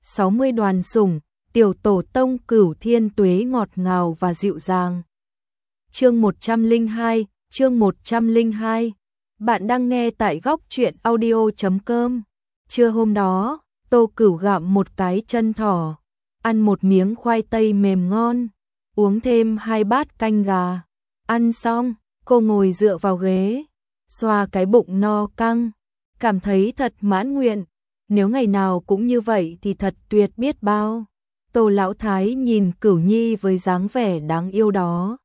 60 đoàn sủng, tiểu tổ tông Cửu Thiên Tuế ngọt ngào và dịu dàng. Chương 102. Bạn đang nghe tại góc truyện audio.com. Trưa hôm đó, Tô Cửu gặm một cái chân thỏ, ăn một miếng khoai tây mềm ngon, uống thêm 2 bát canh gà. Ăn xong, cô ngồi dựa vào ghế, xoa cái bụng no căng, cảm thấy thật mãn nguyện. Nếu ngày nào cũng như vậy thì thật tuyệt biết bao. Tô Lão Thái nhìn Cửu Nhi với dáng vẻ đáng yêu đó,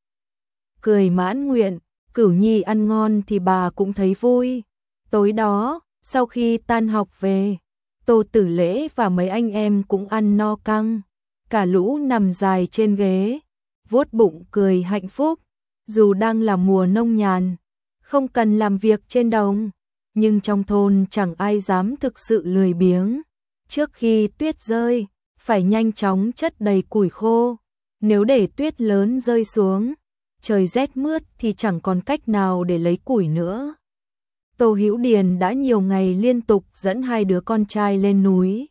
cười mãn nguyện. Cửu Nhi ăn ngon thì bà cũng thấy vui. Tối đó, sau khi tan học về, Tô Tử Lễ và mấy anh em cũng ăn no căng. Cả lũ nằm dài trên ghế, vuốt bụng cười hạnh phúc. Dù đang là mùa nông nhàn, không cần làm việc trên đồng, nhưng trong thôn chẳng ai dám thực sự lười biếng. Trước khi tuyết rơi, phải nhanh chóng chất đầy củi khô. Nếu để tuyết lớn rơi xuống, trời rét mướt thì chẳng còn cách nào để lấy củi nữa. Tô Hữu Điền đã nhiều ngày liên tục dẫn 2 đứa con trai lên núi.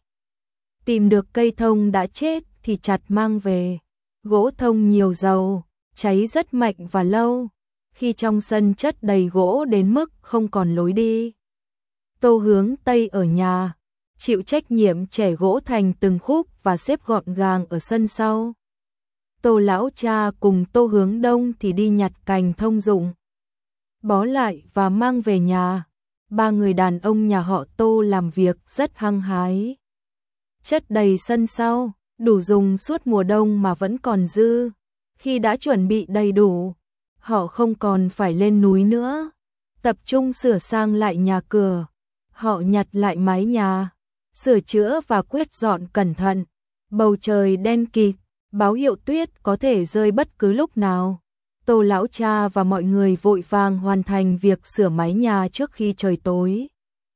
Tìm được cây thông đã chết thì chặt mang về. Gỗ thông nhiều dầu, cháy rất mạnh và lâu. Khi trong sân chất đầy gỗ đến mức không còn lối đi, Tô Hướng Tây ở nhà, chịu trách nhiệm chẻ gỗ thành từng khúc và xếp gọn gàng ở sân sau. Tô Lão Cha cùng Tô Hướng Đông thì đi nhặt cành thông dụng, bó lại và mang về nhà. 3 người đàn ông nhà họ Tô làm việc rất hăng hái. Chất đầy sân sau, đủ dùng suốt mùa đông mà vẫn còn dư. Khi đã chuẩn bị đầy đủ, họ không còn phải lên núi nữa, tập trung sửa sang lại nhà cửa. Họ nhặt lại mái nhà, sửa chữa và quét dọn cẩn thận. Bầu trời đen kịt, báo hiệu tuyết có thể rơi bất cứ lúc nào. Tô Lão Cha và mọi người vội vàng hoàn thành việc sửa mái nhà trước khi trời tối.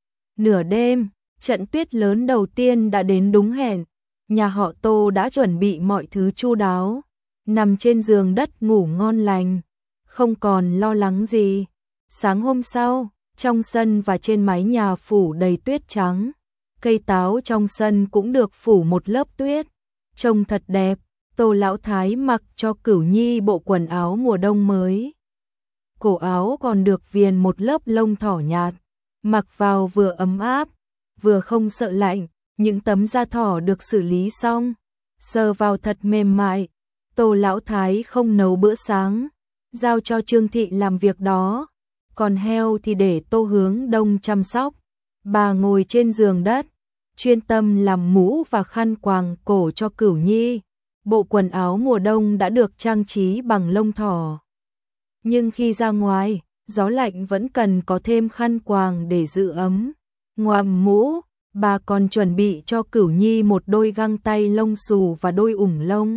Nửa đêm, trận tuyết lớn đầu tiên đã đến đúng hẹn. Nhà họ Tô đã chuẩn bị mọi thứ chu đáo, nằm trên giường đất ngủ ngon lành, không còn lo lắng gì. Sáng hôm sau, trong sân và trên mái nhà phủ đầy tuyết trắng. Cây táo trong sân cũng được phủ một lớp tuyết, trông thật đẹp. Tô Lão Thái mặc cho Cửu Nhi bộ quần áo mùa đông mới. Cổ áo còn được viền một lớp lông thỏ nhạt, mặc vào vừa ấm áp, vừa không sợ lạnh. Những tấm da thỏ được xử lý xong, sờ vào thật mềm mại. Tô Lão Thái không nấu bữa sáng, giao cho Trương Thị làm việc đó. Còn heo thì để Tô Hướng Đông chăm sóc. Bà ngồi trên giường đất, chuyên tâm làm mũ và khăn quàng cổ cho Cửu Nhi. Bộ quần áo mùa đông đã được trang trí bằng lông thỏ, nhưng khi ra ngoài, gió lạnh vẫn cần có thêm khăn quàng để giữ ấm. Ngoài mũ, bà còn chuẩn bị cho Cửu Nhi một đôi găng tay lông xù và đôi ủng lông.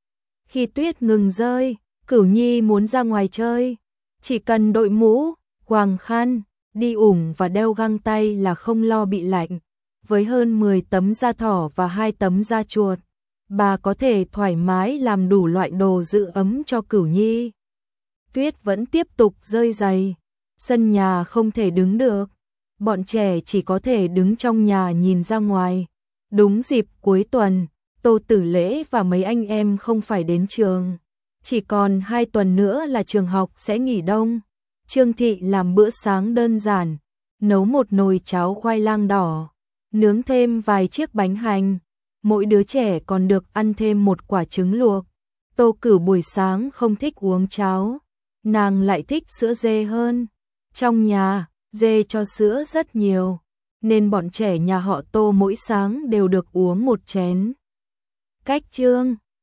Khi tuyết ngừng rơi, Cửu Nhi muốn ra ngoài chơi, chỉ cần đội mũ, quàng khăn, đi ủng và đeo găng tay là không lo bị lạnh. Với hơn 10 tấm da thỏ và 2 tấm da chuột, bà có thể thoải mái làm đủ loại đồ giữ ấm cho Cửu Nhi. Tuyết vẫn tiếp tục rơi dày, sân nhà không thể đứng được. Bọn trẻ chỉ có thể đứng trong nhà nhìn ra ngoài. Đúng dịp cuối tuần, Tô Tử Lễ và mấy anh em không phải đến trường. Chỉ còn 2 tuần nữa là trường học sẽ nghỉ đông. Trương Thị làm bữa sáng đơn giản, nấu một nồi cháo khoai lang đỏ, nướng thêm vài chiếc bánh hành. Mỗi đứa trẻ còn được ăn thêm một quả trứng luộc. Tô Cửu buổi sáng không thích uống cháo, nàng lại thích sữa dê hơn. Trong nhà, dê cho sữa rất nhiều, nên bọn trẻ nhà họ Tô mỗi sáng đều được uống một chén. Cách chương